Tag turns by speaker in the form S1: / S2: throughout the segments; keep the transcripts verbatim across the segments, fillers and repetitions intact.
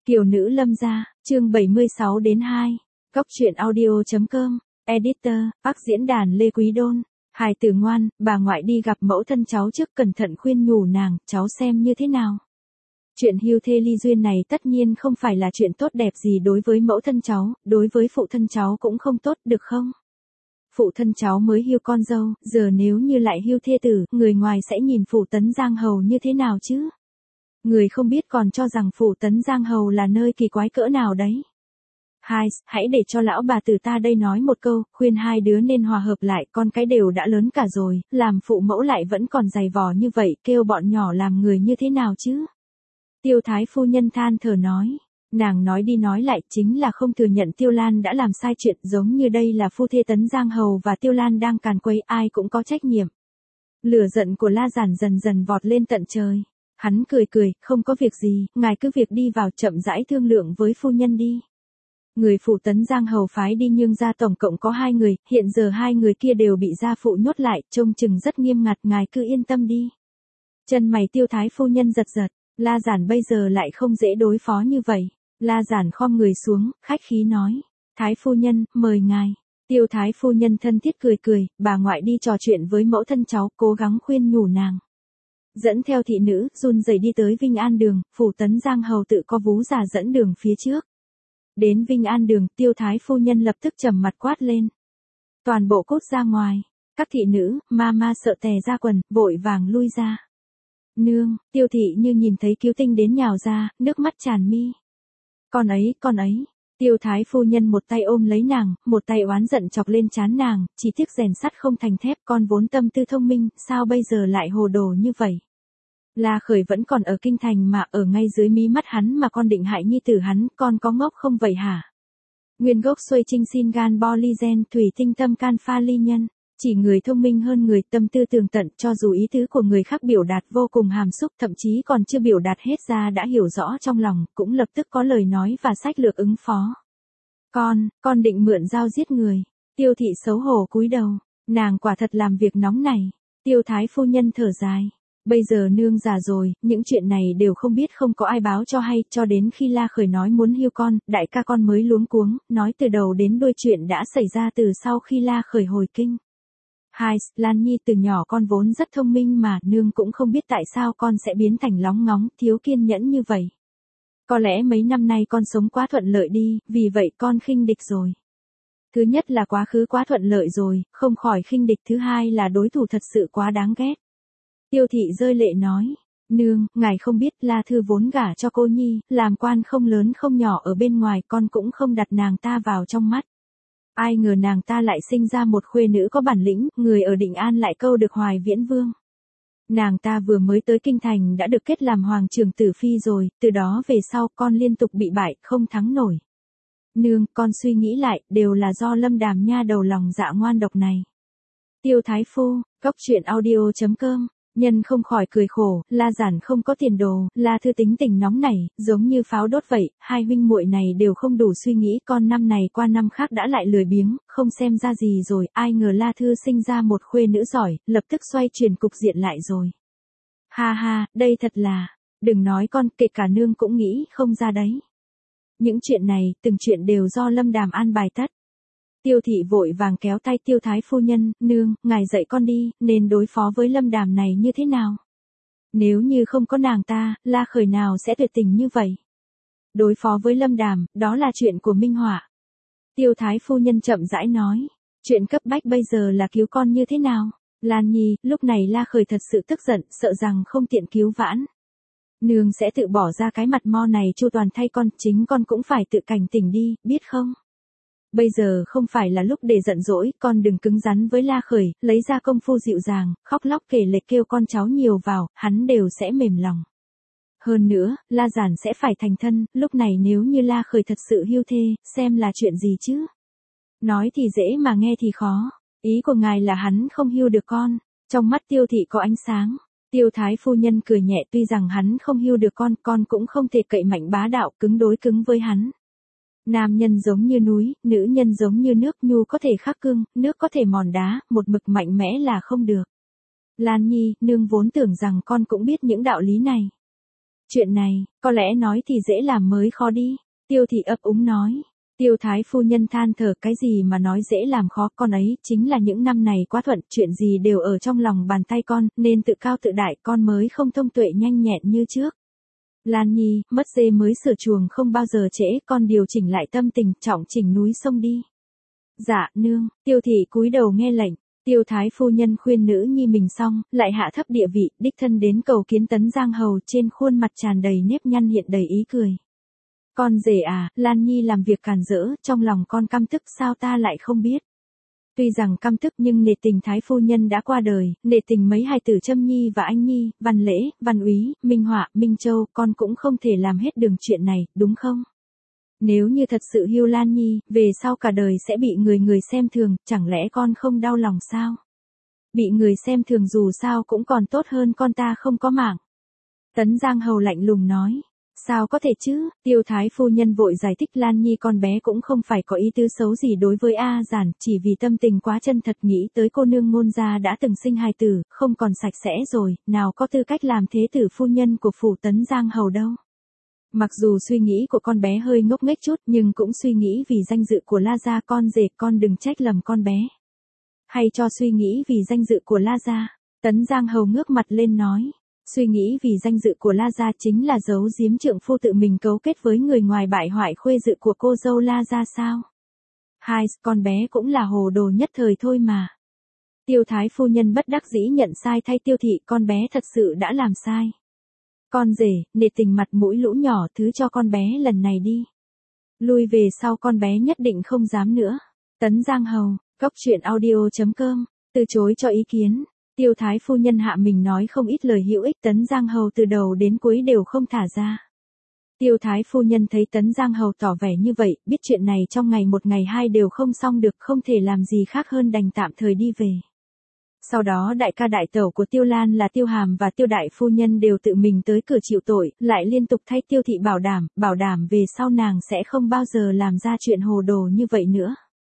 S1: Kiều nữ lâm gia, chương bảy mươi sáu đến hai. Góc truyện audio.com, Editor, Park diễn đàn Lê Quý Đôn. Hài tử ngoan, bà ngoại đi gặp mẫu thân cháu trước cẩn thận khuyên nhủ nàng, cháu xem như thế nào. Chuyện hưu thê ly duyên này tất nhiên không phải là chuyện tốt đẹp gì đối với mẫu thân cháu, đối với phụ thân cháu cũng không tốt, được không? Phụ thân cháu mới hưu con dâu, giờ nếu như lại hưu thê tử, người ngoài sẽ nhìn Phủ Tấn Giang Hầu như thế nào chứ? Người không biết còn cho rằng Phủ Tấn Giang Hầu là nơi kỳ quái cỡ nào đấy. Hai, hãy để cho lão bà tử ta đây nói một câu, khuyên hai đứa nên hòa hợp lại, con cái đều đã lớn cả rồi, làm phụ mẫu lại vẫn còn dày vò như vậy, kêu bọn nhỏ làm người như thế nào chứ? Tiêu Thái phu nhân than thở nói. Nàng nói đi nói lại chính là không thừa nhận Tiêu Lan đã làm sai chuyện, giống như đây là phu thê Tấn Giang Hầu và Tiêu Lan đang càn quấy, ai cũng có trách nhiệm. Lửa giận của La Giản dần dần vọt lên tận trời. Hắn cười cười, không có việc gì, ngài cứ việc đi vào chậm rãi thương lượng với phu nhân đi. Người phụ Tấn Giang Hầu phái đi nhưng ra tổng cộng có hai người, hiện giờ hai người kia đều bị gia phụ nhốt lại, trông chừng rất nghiêm ngặt, ngài cứ yên tâm đi. Chân mày Tiêu Thái phu nhân giật giật, La Giản bây giờ lại không dễ đối phó như vậy. La Giản khom người xuống, khách khí nói, Thái phu nhân, mời ngài. Tiêu Thái phu nhân thân thiết cười cười, bà ngoại đi trò chuyện với mẫu thân cháu, cố gắng khuyên nhủ nàng. Dẫn theo thị nữ, run rẩy đi tới Vinh An Đường, Phủ Tấn Giang Hầu tự có vú già dẫn đường phía trước. Đến Vinh An Đường, Tiêu Thái phu nhân lập tức trầm mặt quát lên. Toàn bộ cút ra ngoài, các thị nữ, ma ma sợ tè ra quần, vội vàng lui ra. Nương, Tiêu thị như nhìn thấy cứu tinh đến nhào ra, nước mắt tràn mi. Con ấy, con ấy. Tiêu Thái phu nhân một tay ôm lấy nàng, một tay oán giận chọc lên trán nàng, chỉ tiếc rèn sắt không thành thép, con vốn tâm tư thông minh, sao bây giờ lại hồ đồ như vậy? La Khởi vẫn còn ở kinh thành mà ở ngay dưới mí mắt hắn mà con định hại nhi tử hắn, con có ngốc không vậy hả? Nguyên gốc xuôi trinh xin gan bo ly gen thủy tinh tâm can pha ly nhân. Chỉ người thông minh hơn người, tâm tư tường tận, cho dù ý tứ của người khác biểu đạt vô cùng hàm xúc, thậm chí còn chưa biểu đạt hết ra đã hiểu rõ trong lòng, cũng lập tức có lời nói và sách lược ứng phó. Con, con định mượn dao giết người. Tiêu thị xấu hổ cúi đầu, nàng quả thật làm việc nóng này. Tiêu Thái phu nhân thở dài. Bây giờ nương già rồi, những chuyện này đều không biết, không có ai báo cho hay, cho đến khi La Khởi nói muốn hưu con, đại ca con mới luống cuống, nói từ đầu đến đuôi chuyện đã xảy ra từ sau khi La Khởi hồi kinh. Hai, Lan Nhi từ nhỏ con vốn rất thông minh mà, nương cũng không biết tại sao con sẽ biến thành lóng ngóng, thiếu kiên nhẫn như vậy. Có lẽ mấy năm nay con sống quá thuận lợi đi, vì vậy con khinh địch rồi. Thứ nhất là quá khứ quá thuận lợi rồi, không khỏi khinh địch, thứ hai là đối thủ thật sự quá đáng ghét. Tiêu thị rơi lệ nói, nương, ngài không biết La Thư vốn gả cho cô nhi, làm quan không lớn không nhỏ ở bên ngoài, con cũng không đặt nàng ta vào trong mắt. Ai ngờ nàng ta lại sinh ra một khuê nữ có bản lĩnh, người ở Định An lại câu được Hoài Viễn Vương. Nàng ta vừa mới tới kinh thành đã được kết làm hoàng trưởng tử phi rồi, từ đó về sau con liên tục bị bại, không thắng nổi. Nương, con suy nghĩ lại, đều là do Lâm Đàm nha đầu lòng dạ ngoan độc này. Tiêu Thái phu, góc truyện audio.com. Nhân không khỏi cười khổ, La Giản không có tiền đồ, La Thư tính tình nóng nảy, giống như pháo đốt vậy, hai huynh muội này đều không đủ suy nghĩ, con năm này qua năm khác đã lại lười biếng, không xem ra gì rồi, ai ngờ La Thư sinh ra một khuê nữ giỏi, lập tức xoay chuyển cục diện lại rồi. Ha ha, đây thật là, đừng nói con, kể cả nương cũng nghĩ không ra đấy. Những chuyện này, từng chuyện đều do Lâm Đàm an bài tất. Tiêu thị vội vàng kéo tay Tiêu Thái phu nhân, nương, ngài dạy con đi, nên đối phó với Lâm Đàm này như thế nào? Nếu như không có nàng ta, La Khởi nào sẽ tuyệt tình như vậy? Đối phó với Lâm Đàm, đó là chuyện của Minh Họa. Tiêu Thái phu nhân chậm rãi nói, chuyện cấp bách bây giờ là cứu con như thế nào? Lan Nhi, lúc này La Khởi thật sự tức giận, sợ rằng không tiện cứu vãn. Nương sẽ tự bỏ ra cái mặt mo này chu toàn thay con, chính con cũng phải tự cảnh tỉnh đi, biết không? Bây giờ không phải là lúc để giận dỗi, con đừng cứng rắn với La Khởi, lấy ra công phu dịu dàng, khóc lóc kể lể kêu con cháu nhiều vào, hắn đều sẽ mềm lòng. Hơn nữa, La Giản sẽ phải thành thân, lúc này nếu như La Khởi thật sự hưu thê, xem là chuyện gì chứ? Nói thì dễ mà nghe thì khó, ý của ngài là hắn không hưu được con. Trong mắt Tiêu thị có ánh sáng. Tiêu Thái phu nhân cười nhẹ, tuy rằng hắn không hưu được con, con cũng không thể cậy mạnh bá đạo, cứng đối cứng với hắn. Nam nhân giống như núi, nữ nhân giống như nước, nhu có thể khắc cương, nước có thể mòn đá, một mực mạnh mẽ là không được. Lan Nhi, nương vốn tưởng rằng con cũng biết những đạo lý này. Chuyện này, có lẽ nói thì dễ làm mới khó đi. Tiêu thị ấp úng nói. Tiêu thái phu nhân than thở, cái gì mà nói dễ làm khó, con ấy chính là những năm này quá thuận, chuyện gì đều ở trong lòng bàn tay con, nên tự cao tự đại, con mới không thông tuệ nhanh nhẹn như trước. Lan Nhi, mất dê mới sửa chuồng không bao giờ trễ, con điều chỉnh lại tâm tình, trọng chỉnh núi sông đi. Dạ, nương. Tiêu thị cúi đầu nghe lệnh. Tiêu thái phu nhân khuyên nữ nhi mình xong, lại hạ thấp địa vị, đích thân đến cầu kiến Tấn Giang Hầu, trên khuôn mặt tràn đầy nếp nhăn hiện đầy ý cười. Con rể à, Lan Nhi làm việc càn rỡ, trong lòng con căm tức sao ta lại không biết. Tuy rằng căm tức nhưng nể tình thái phu nhân đã qua đời, nể tình mấy hài tử Trâm Nhi và Anh Nhi, Văn Lễ, Văn Úy, Minh Họa, Minh Châu, con cũng không thể làm hết đường chuyện này, đúng không? Nếu như thật sự hiu Lan Nhi, về sau cả đời sẽ bị người người xem thường, chẳng lẽ con không đau lòng sao? Bị người xem thường dù sao cũng còn tốt hơn con ta không có mạng. Tấn Giang Hầu lạnh lùng nói. Sao có thể chứ, Tiêu thái phu nhân vội giải thích, Lan Nhi con bé cũng không phải có ý tứ xấu gì đối với A Giản, chỉ vì tâm tình quá chân thật nghĩ tới cô nương ngôn gia đã từng sinh hài tử, không còn sạch sẽ rồi, nào có tư cách làm thế tử phu nhân của phủ Tấn Giang Hầu đâu. Mặc dù suy nghĩ của con bé hơi ngốc nghếch chút nhưng cũng suy nghĩ vì danh dự của La gia, con rể con đừng trách lầm con bé. Hay cho suy nghĩ vì danh dự của La gia, Tấn Giang Hầu ngước mặt lên nói. Suy nghĩ vì danh dự của La gia chính là giấu giếm trượng phu tự mình cấu kết với người ngoài bại hoại khuê dự của cô dâu La gia sao? Hai, con bé cũng là hồ đồ nhất thời thôi mà. Tiêu thái phu nhân bất đắc dĩ nhận sai thay Tiêu thị, con bé thật sự đã làm sai. Con rể, nể tình mặt mũi lũ nhỏ, thứ cho con bé lần này đi. Lui về sau con bé nhất định không dám nữa. Tấn Giang Hầu, Cốc Truyện Audio chấm com, từ chối cho ý kiến. Tiêu thái phu nhân hạ mình nói không ít lời hữu ích, Tấn Giang Hầu từ đầu đến cuối đều không thả ra. Tiêu thái phu nhân thấy Tấn Giang Hầu tỏ vẻ như vậy, biết chuyện này trong ngày một ngày hai đều không xong được, không thể làm gì khác hơn đành tạm thời đi về. Sau đó đại ca đại tẩu của Tiêu Lan là Tiêu Hàm và Tiêu đại phu nhân đều tự mình tới cửa chịu tội, lại liên tục thay Tiêu thị bảo đảm, bảo đảm về sau nàng sẽ không bao giờ làm ra chuyện hồ đồ như vậy nữa.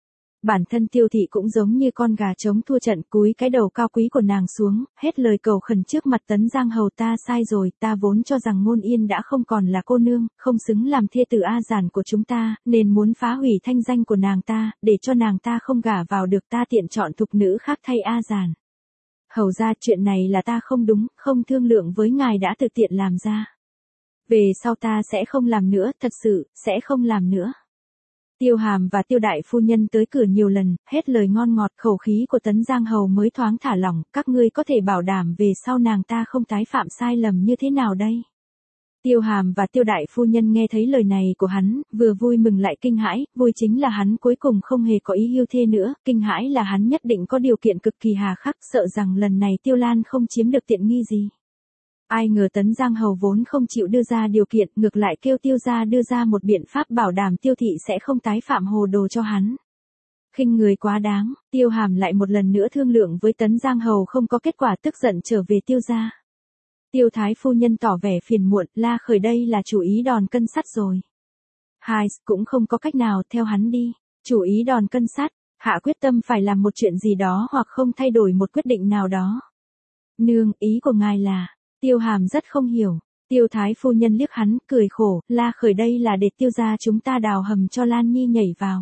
S1: Bản thân Tiêu thị cũng giống như con gà trống thua trận, cúi cái đầu cao quý của nàng xuống, hết lời cầu khẩn trước mặt Tấn Giang Hầu, ta sai rồi, ta vốn cho rằng Ngôn Yên đã không còn là cô nương, không xứng làm thê tử A Giản của chúng ta, nên muốn phá hủy thanh danh của nàng ta, để cho nàng ta không gả vào được, ta tiện chọn thục nữ khác thay A Giản. Hầu ra, chuyện này là ta không đúng, không thương lượng với ngài đã thực tiện làm ra. Về sau ta sẽ không làm nữa, thật sự, sẽ không làm nữa. Tiêu Hàm và Tiêu đại phu nhân tới cửa nhiều lần, hết lời ngon ngọt, khẩu khí của Tấn Giang Hầu mới thoáng thả lỏng, các ngươi có thể bảo đảm về sau nàng ta không tái phạm sai lầm như thế nào đây? Tiêu Hàm và Tiêu đại phu nhân nghe thấy lời này của hắn, vừa vui mừng lại kinh hãi, vui chính là hắn cuối cùng không hề có ý hiu thê nữa, kinh hãi là hắn nhất định có điều kiện cực kỳ hà khắc, sợ rằng lần này Tiêu Lan không chiếm được tiện nghi gì. Ai ngờ Tấn Giang Hầu vốn không chịu đưa ra điều kiện, ngược lại kêu Tiêu gia đưa ra một biện pháp bảo đảm Tiêu thị sẽ không tái phạm hồ đồ cho hắn. Khinh người quá đáng, Tiêu Hàm lại một lần nữa thương lượng với Tấn Giang Hầu không có kết quả, tức giận trở về Tiêu gia. Tiêu thái phu nhân tỏ vẻ phiền muộn, La Khởi đây là chủ ý đòn cân sắt rồi. Hai, cũng không có cách nào, theo hắn đi. Chủ ý đòn cân sắt, hạ quyết tâm phải làm một chuyện gì đó hoặc không thay đổi một quyết định nào đó. Nương, ý của ngài là... Tiêu Hàm rất không hiểu. Tiêu thái phu nhân liếc hắn, cười khổ, La Khởi đây là để Tiêu gia chúng ta đào hầm cho Lan Nhi nhảy vào.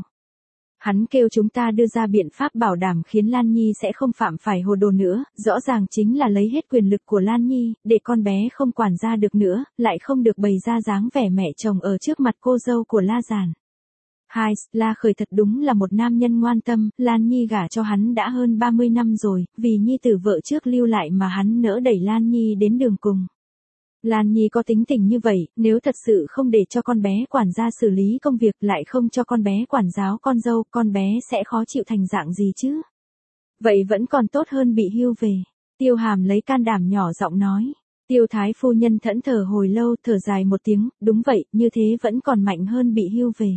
S1: Hắn kêu chúng ta đưa ra biện pháp bảo đảm khiến Lan Nhi sẽ không phạm phải hồ đồ nữa, rõ ràng chính là lấy hết quyền lực của Lan Nhi, để con bé không quản gia được nữa, lại không được bày ra dáng vẻ mẹ chồng ở trước mặt cô dâu của La Giản. Hai, La Khởi thật đúng là một nam nhân ngoan tâm, Lan Nhi gả cho hắn đã hơn ba mươi năm rồi, vì nhi tử vợ trước lưu lại mà hắn nỡ đẩy Lan Nhi đến đường cùng. Lan Nhi có tính tình như vậy, nếu thật sự không để cho con bé quản gia xử lý công việc, lại không cho con bé quản giáo con dâu, con bé sẽ khó chịu thành dạng gì chứ? Vậy vẫn còn tốt hơn bị hưu về. Tiêu Hàm lấy can đảm nhỏ giọng nói. Tiêu thái phu nhân thẫn thờ hồi lâu, thở dài một tiếng, đúng vậy, như thế vẫn còn mạnh hơn bị hưu về.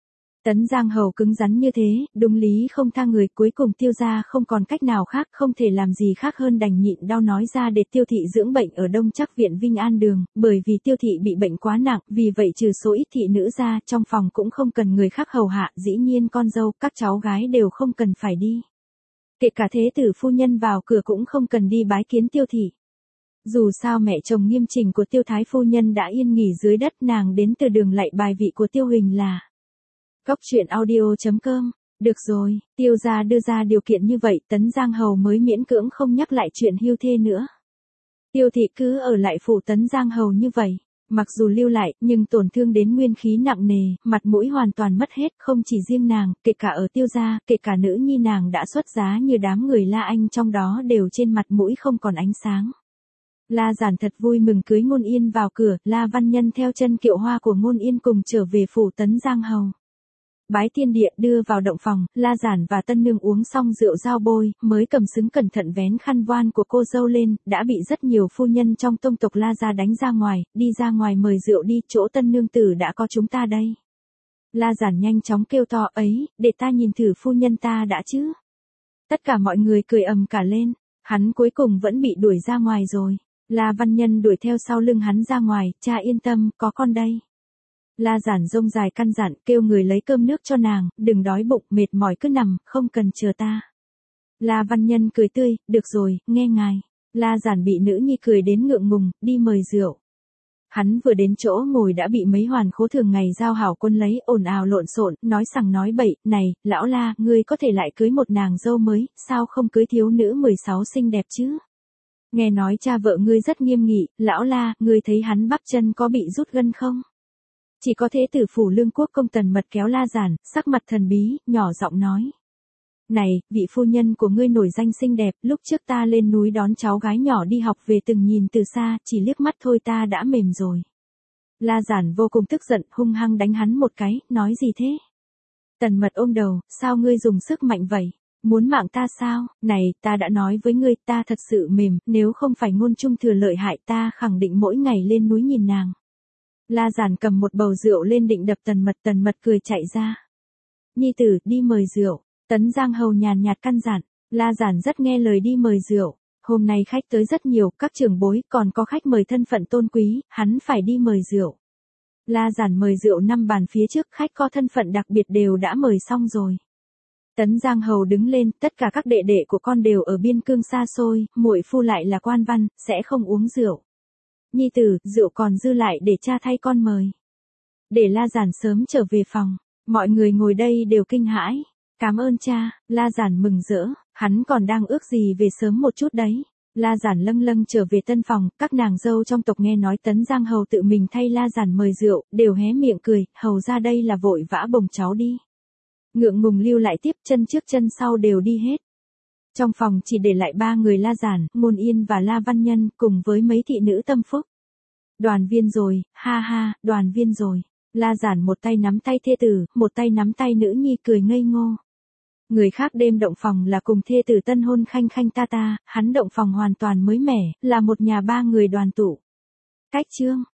S1: Tấn Giang Hầu cứng rắn như thế, đúng lý không tha người, cuối cùng Tiêu gia không còn cách nào khác, không thể làm gì khác hơn đành nhịn đau nói ra để Tiêu thị dưỡng bệnh ở Đông Trắc viện Vinh An Đường, bởi vì Tiêu thị bị bệnh quá nặng, vì vậy trừ số ít thị nữ ra, trong phòng cũng không cần người khác hầu hạ, dĩ nhiên con dâu, các cháu gái đều không cần phải đi. Kể cả thế tử phu nhân vào cửa cũng không cần đi bái kiến Tiêu thị. Dù sao mẹ chồng nghiêm chỉnh của Tiêu Thái phu nhân đã yên nghỉ dưới đất, nàng đến từ đường lạy bài vị của Tiêu Huỳnh là cốc truyện audio chấm com. Được rồi, Tiêu gia đưa ra điều kiện như vậy, Tấn Giang Hầu mới miễn cưỡng không nhắc lại chuyện hưu thê nữa. Tiêu thị cứ ở lại phủ Tấn Giang Hầu như vậy, mặc dù lưu lại, nhưng tổn thương đến nguyên khí nặng nề, mặt mũi hoàn toàn mất hết, không chỉ riêng nàng, kể cả ở Tiêu gia, kể cả nữ nhi nàng đã xuất giá như đám người La Anh trong đó đều trên mặt mũi không còn ánh sáng. La Giản thật vui mừng cưới Ngôn Yên vào cửa, La Văn Nhân theo chân kiệu hoa của Ngôn Yên cùng trở về phủ Tấn Giang Hầu. Bái thiên địa đưa vào động phòng, La Giản và tân nương uống xong rượu giao bôi, mới cầm xứng cẩn thận vén khăn voan của cô dâu lên, đã bị rất nhiều phu nhân trong tông tộc La gia đánh ra ngoài, đi ra ngoài mời rượu đi, chỗ tân nương tử đã có chúng ta đây. La Giản nhanh chóng kêu to, ấy, để ta nhìn thử phu nhân ta đã chứ. Tất cả mọi người cười ầm cả lên, hắn cuối cùng vẫn bị đuổi ra ngoài rồi. La Văn Nhân đuổi theo sau lưng hắn ra ngoài, cha yên tâm, có con đây. La Giản rông dài căn dặn, kêu người lấy cơm nước cho nàng, đừng đói bụng, mệt mỏi cứ nằm, không cần chờ ta. La Văn Nhân cười tươi, được rồi, nghe ngài. La Giản bị nữ nhi cười đến ngượng ngùng, đi mời rượu. Hắn vừa đến chỗ ngồi đã bị mấy hoàn khố thường ngày giao hảo quân lấy, ồn ào lộn xộn, nói sằng nói bậy, này, lão La, ngươi có thể lại cưới một nàng dâu mới, sao không cưới thiếu nữ mười sáu xinh đẹp chứ? Nghe nói cha vợ ngươi rất nghiêm nghị, lão La, ngươi thấy hắn bắp chân có bị rút gân không? Chỉ có thế tử phủ Lương Quốc công Tần Mật kéo La Giản, sắc mặt thần bí, nhỏ giọng nói. Này, vị phu nhân của ngươi nổi danh xinh đẹp, lúc trước ta lên núi đón cháu gái nhỏ đi học về từng nhìn từ xa, chỉ liếc mắt thôi ta đã mềm rồi. La Giản vô cùng tức giận, hung hăng đánh hắn một cái, nói gì thế? Tần Mật ôm đầu, sao ngươi dùng sức mạnh vậy? Muốn mạng ta sao? Này, ta đã nói với ngươi, ta thật sự mềm, nếu không phải Ngôn Trung Thừa lợi hại ta khẳng định mỗi ngày lên núi nhìn nàng. La Giản cầm một bầu rượu lên định đập Tần Mật, Tần Mật cười chạy ra. Nhi tử, đi mời rượu. Tấn Giang Hầu nhàn nhạt căn dặn. La Giản rất nghe lời đi mời rượu. Hôm nay khách tới rất nhiều, các trưởng bối, còn có khách mời thân phận tôn quý, hắn phải đi mời rượu. La Giản mời rượu năm bàn phía trước, khách có thân phận đặc biệt đều đã mời xong rồi. Tấn Giang Hầu đứng lên, tất cả các đệ đệ của con đều ở biên cương xa xôi, muội phu lại là quan văn, sẽ không uống rượu. Nhi tử, rượu còn dư lại để cha thay con mời. Để La Giản sớm trở về phòng, mọi người ngồi đây đều kinh hãi. Cảm ơn cha, La Giản mừng rỡ, hắn còn đang ước gì về sớm một chút đấy. La Giản lâng lâng trở về tân phòng, các nàng dâu trong tộc nghe nói Tấn Giang Hầu tự mình thay La Giản mời rượu, đều hé miệng cười, hầu ra đây là vội vã bồng cháu đi. Ngượng ngùng lưu lại tiếp, chân trước chân sau đều đi hết. Trong phòng chỉ để lại ba người La Giản, Ngôn Yên và La Văn Nhân, cùng với mấy thị nữ tâm phúc. Đoàn viên rồi, ha ha, đoàn viên rồi. La Giản một tay nắm tay thê tử, một tay nắm tay nữ nhi cười ngây ngô. Người khác đêm động phòng là cùng thê tử tân hôn khanh khanh ta ta, hắn động phòng hoàn toàn mới mẻ, là một nhà ba người đoàn tụ. Cách chương.